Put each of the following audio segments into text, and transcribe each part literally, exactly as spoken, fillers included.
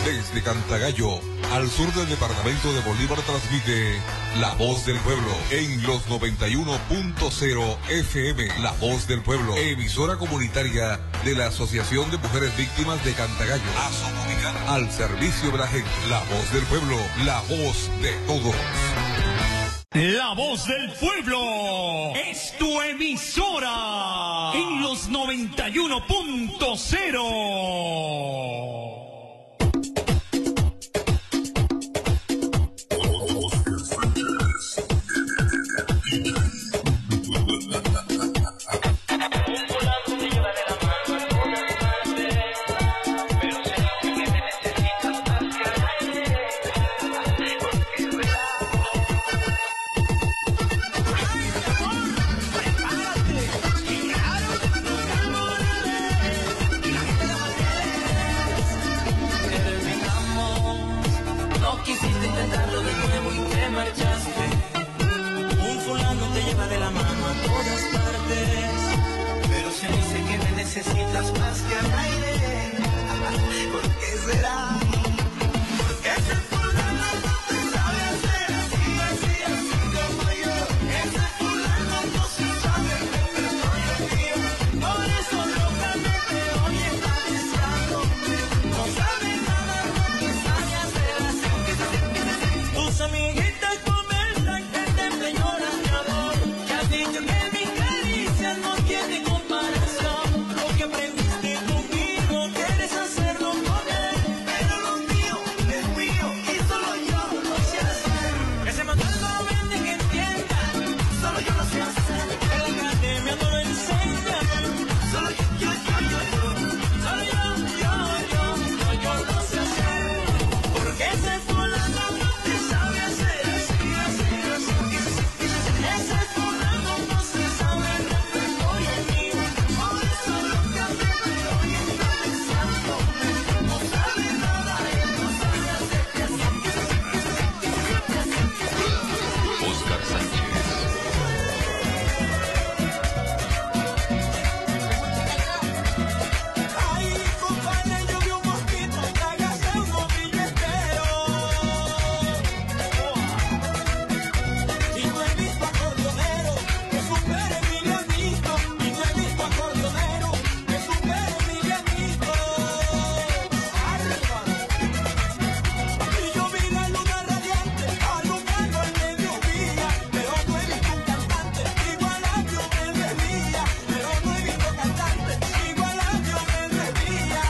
Desde Cantagallo, al sur del departamento de Bolívar, transmite La Voz del Pueblo en los noventa y uno punto cero F M. La Voz del Pueblo, emisora comunitaria de la Asociación de Mujeres Víctimas de Cantagallo. Al servicio de la gente. La Voz del Pueblo, la voz de todos. La Voz del Pueblo es tu emisora en los noventa y uno punto cero. Necesitas más que al aire. ¿Por qué será? Porque ese fulano no te sabe hacer así, así, así como yo. Ese fulano no se sabe el repertorio mío. Por eso locamente hoy está deseándome. No sabe nada lo que sabe hacer así. Tus amiguitas comentan que te señora mi amor. Que has dicho que mi caricia no tiene comparación. Aprendiste conmigo, quieres hacerlo con él, pero lo mío es mío y solo yo lo sé hacer. Ese manual no vende que entienda, solo yo lo sé hacer. En la academia no lo enseña, solo yo, yo, yo, yo, yo, solo yo, yo, yo, yo, yo lo sé hacer. Porque ese fulano no te sabe hacer así, así, así. Ese fulano no se sabe el repertorio mío, por eso lo que hace hoy está deseándome. No sabe nada, él no sabe hacer que así. Oscar Sánchez. Ay, compadre, yo vi un mosquito, trágase un ovillo entero. Y no he visto acordeonero que supere Emilianito. Y no he visto acordeonero que supere Emilianito. Y yo vi la luna radiante alumbrando el mediodía, pero no he visto un cantante igual a Diomedes Díaz. Pero no he visto cantante igual a Diomedes Díaz.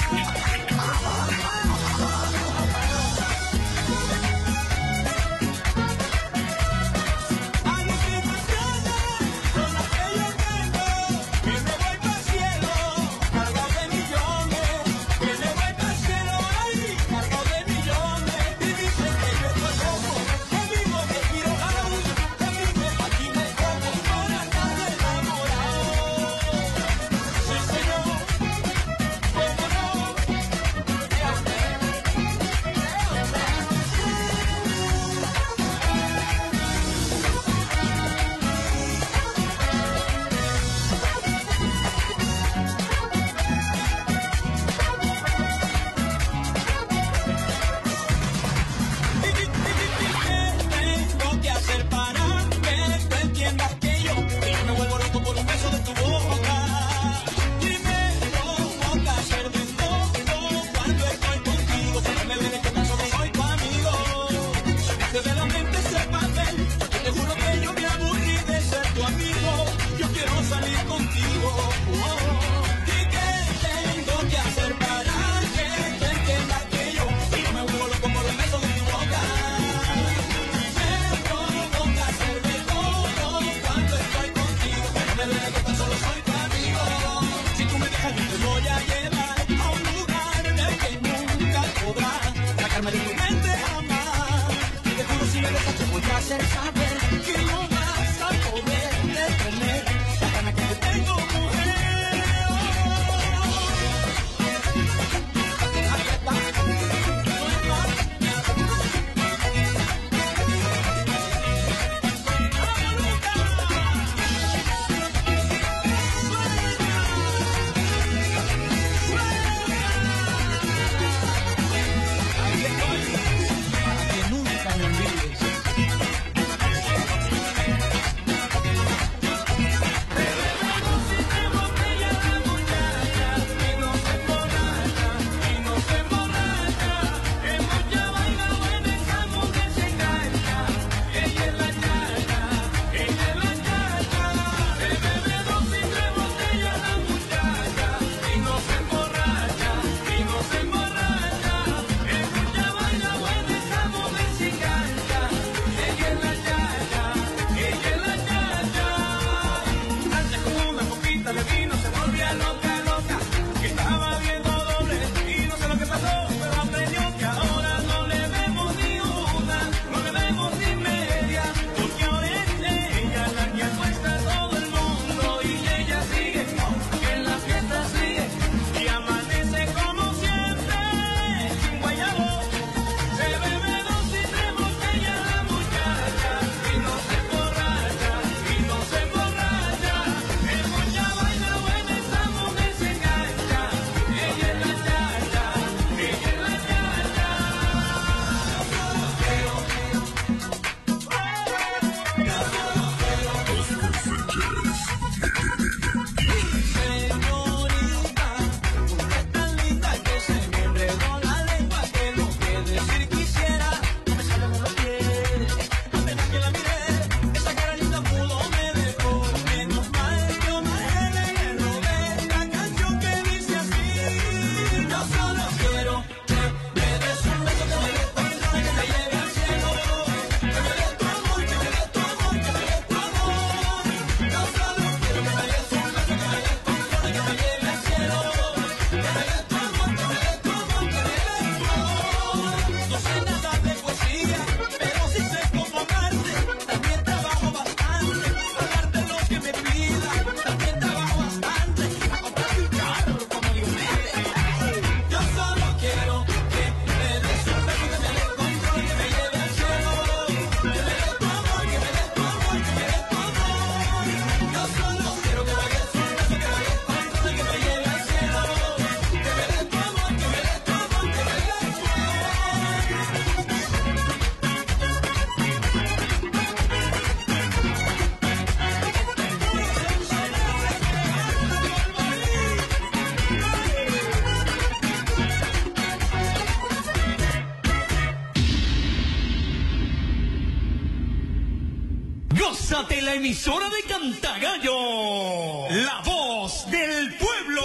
Alucinaciones son las que yo tengo, que me voy pa'l cielo, cargado de millones, que me voy pa'l cielo, ay, cargado de millones. Y dicen que yo estoy loco, que vivo de Hero House, que vivo aquí me como por andar enamorado. Sí, señor, cómo no. ¿Qué tengo que hacer para que tú entiendas que yo no me vuelvo loco por un beso de tu boca? Dime cómo que hacer de todo cuando estoy contigo. Si no me ves que tan solo soy tu amigo. Sacaste de la mente ese papel, yo te juro que yo me aburrí de ser tu amigo. Yo quiero salir contigo. Oh. ¿Y qué tengo que hacer para que tú entiendas que yo no me vuelvo loco por un beso de tu boca? Me provoca hacer de todo cuando estoy contigo. No me duele que tan solo soy tu amigo. Si tú me dejas yo te voy a llevar a un lugar del que nunca podrás sacarme de tu mente jamás. Te juro si me dejas te voy a hacer saber que no vas a poder detener la gana que te tengo, mujer. Aquí está, no es más. Sintonízate la emisora de Cantagallo, la voz del pueblo.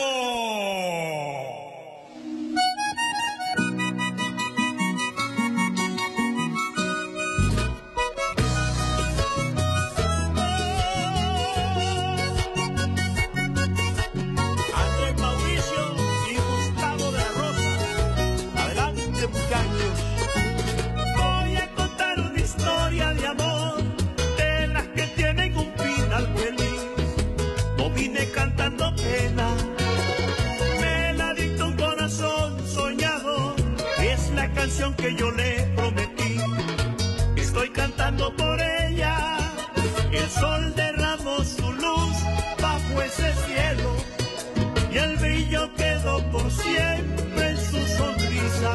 Voy a contar una historia de amor, de las que tienen un final feliz. No vine cantando pena, me la dictó un corazón soñado. Es la canción que yo le prometí, estoy cantando por ella. El sol derramó su luz bajo ese cielo y el brillo quedó por siempre en su sonrisa.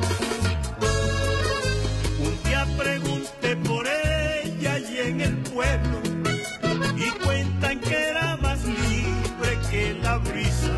Pregunté por ella y en el pueblo y cuentan que era más libre que la brisa.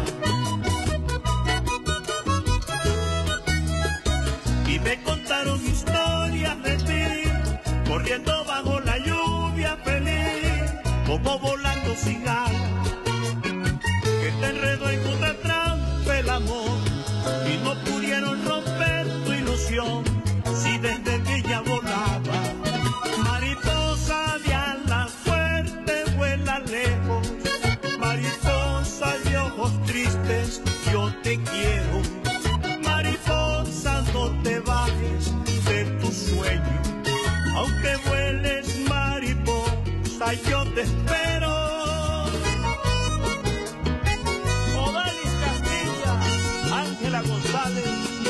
Y me contaron historias de ti, corriendo bajo la lluvia feliz, como volando sin alas, que te enredó en una trampa el amor y no pudieron romper tu ilusión. Si desde niña volaba, mariposa de alas fuertes vuela lejos, mariposa de ojos tristes, yo te quiero, mariposa no te bajes de tu sueño, aunque vueles mariposa yo te espero. Odalis Castilla, Ángela González,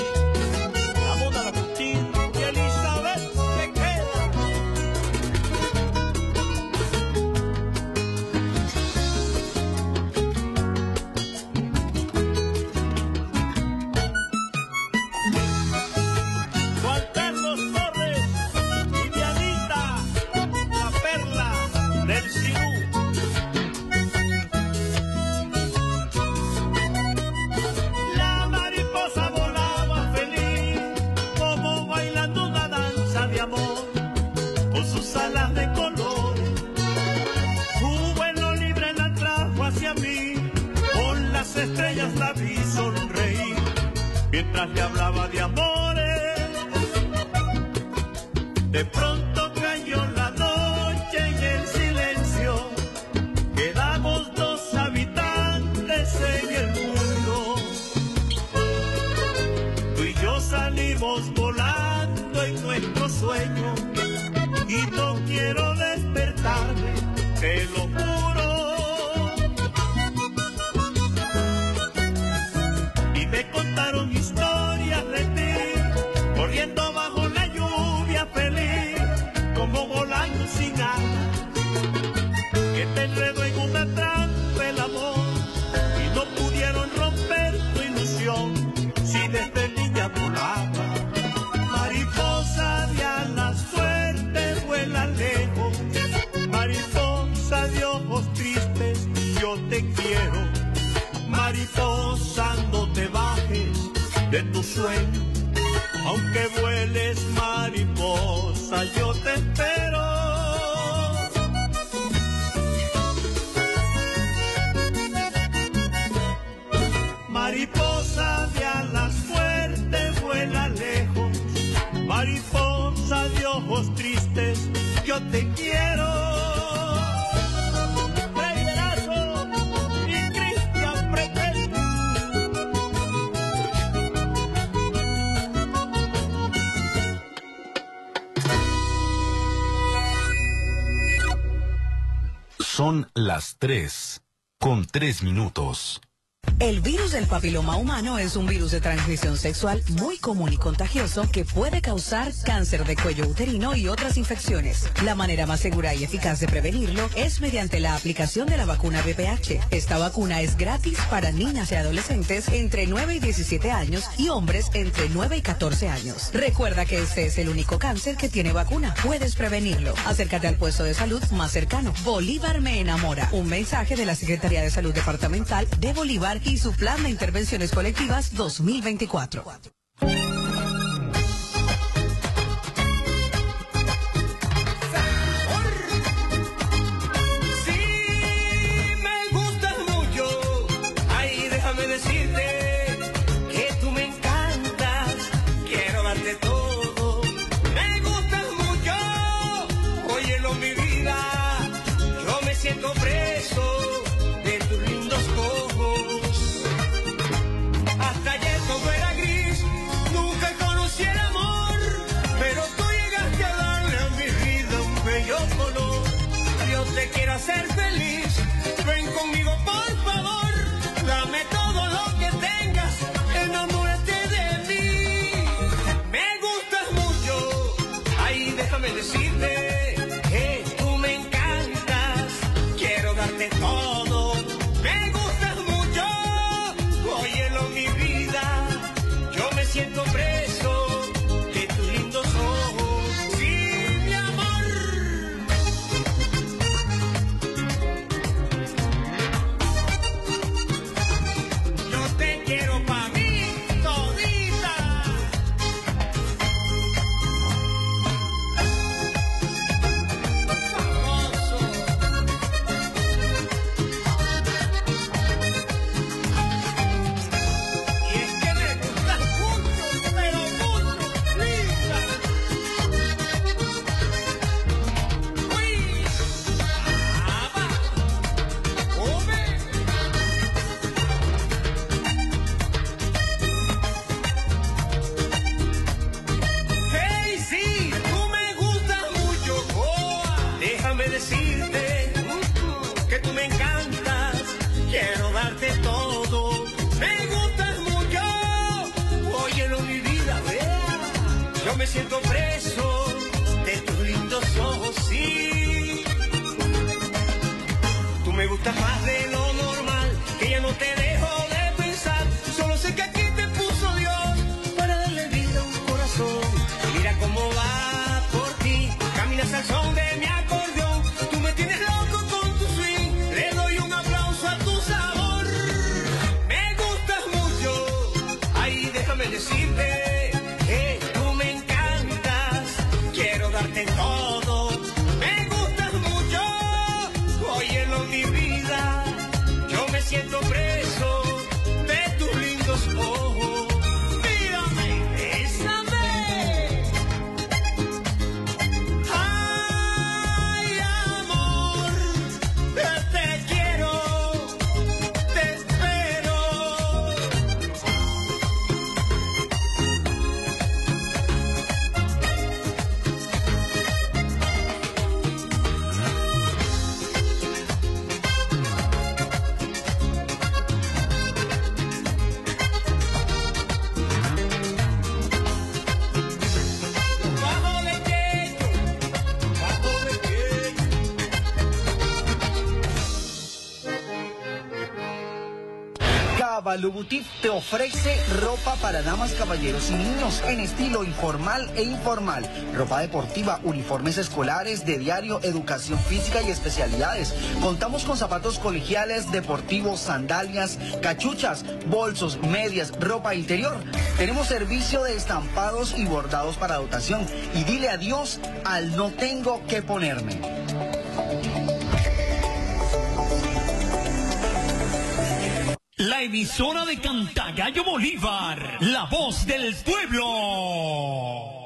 estrellas la vi sonreír mientras le hablaba de amores. De pronto cayó la noche en el silencio, quedamos dos habitantes en el mundo. Tú y yo salimos volando en nuestro sueño y no quiero despertarme, te lo juro. Me contaron historias de ti, corriendo bajo la lluvia feliz, como volando sin alas, que te enredó en una trampa el amor y no pudieron romper tu ilusión. Si desde niña volaba, mariposa de alas fuertes vuela lejos, mariposa de ojos tristes, yo te quiero, mariposa no te bajes de tu sueño, aunque vueles mariposa yo te espero. Mariposa de alas fuertes vuela lejos, mariposa de ojos tristes yo te quiero. Son las tres, con tres minutos. El virus del papiloma humano es un virus de transmisión sexual muy común y contagioso que puede causar cáncer de cuello uterino y otras infecciones. La manera más segura y eficaz de prevenirlo es mediante la aplicación de la vacuna V P H. Esta vacuna es gratis para niñas y adolescentes entre nueve y diecisiete años y hombres entre nueve y catorce años. Recuerda que este es el único cáncer que tiene vacuna. Puedes prevenirlo. Acércate al puesto de salud más cercano. Bolívar me enamora. Un mensaje de la Secretaría de Salud Departamental de Bolívar y su Plan de Intervenciones Colectivas dos mil veinticuatro. a ser feliz. Ven conmigo, por favor, dame todo lo que tengas, enamórate de mí. Me gustas mucho, ay, déjame decirte que tú me encantas. Quiero darte todo. Me gustas mucho, óyelo mi vida. Yo me siento preso de tus lindos ojos. Sí, mi amor. Yo te quiero pa' mí todita. Famoso. Y es que me gustas mucho, pero mucho, linda. Uy, ama, come. Hey, sí, tú me gustas mucho, Goa. Déjame decirte que tú me encantas. Quiero darte todo. Me gustas mucho. Óyelo, mi vida, vea. Yo me siento preso de tus lindos ojos, sí. Tú me gustas más de lo normal, que ya no te dejo de pensar. Solo sé que aquí te puso Dios para darle vida a un corazón. Mira cómo va por ti, caminas al son de mi acordeón. Tú me tienes loco con tu swing, le doy un aplauso a tu sabor. Me gustas mucho, ay, déjame decirte que tú me encantas. Quiero darte todo. Me gustas mucho, óyelo mi vida. Yo me siento preso de tus lindos ojos. Mírame, bésame. Ay, amor, te quiero, te espero. Bajo de techo, bajo de techo. Caballo Boutique te ofrece ropa para damas, caballeros y niños en estilo informal e informal. Ropa deportiva, uniformes escolares, de diario, educación física y especialidades. Contamos con zapatos colegiales, deportivos, sandalias, cachuchas, bolsos, medias, ropa interior. Tenemos servicio de estampados y bordados para dotación. Y dile adiós al no tengo que ponerme. La emisora de Cantagallo Bolívar, la voz del pueblo.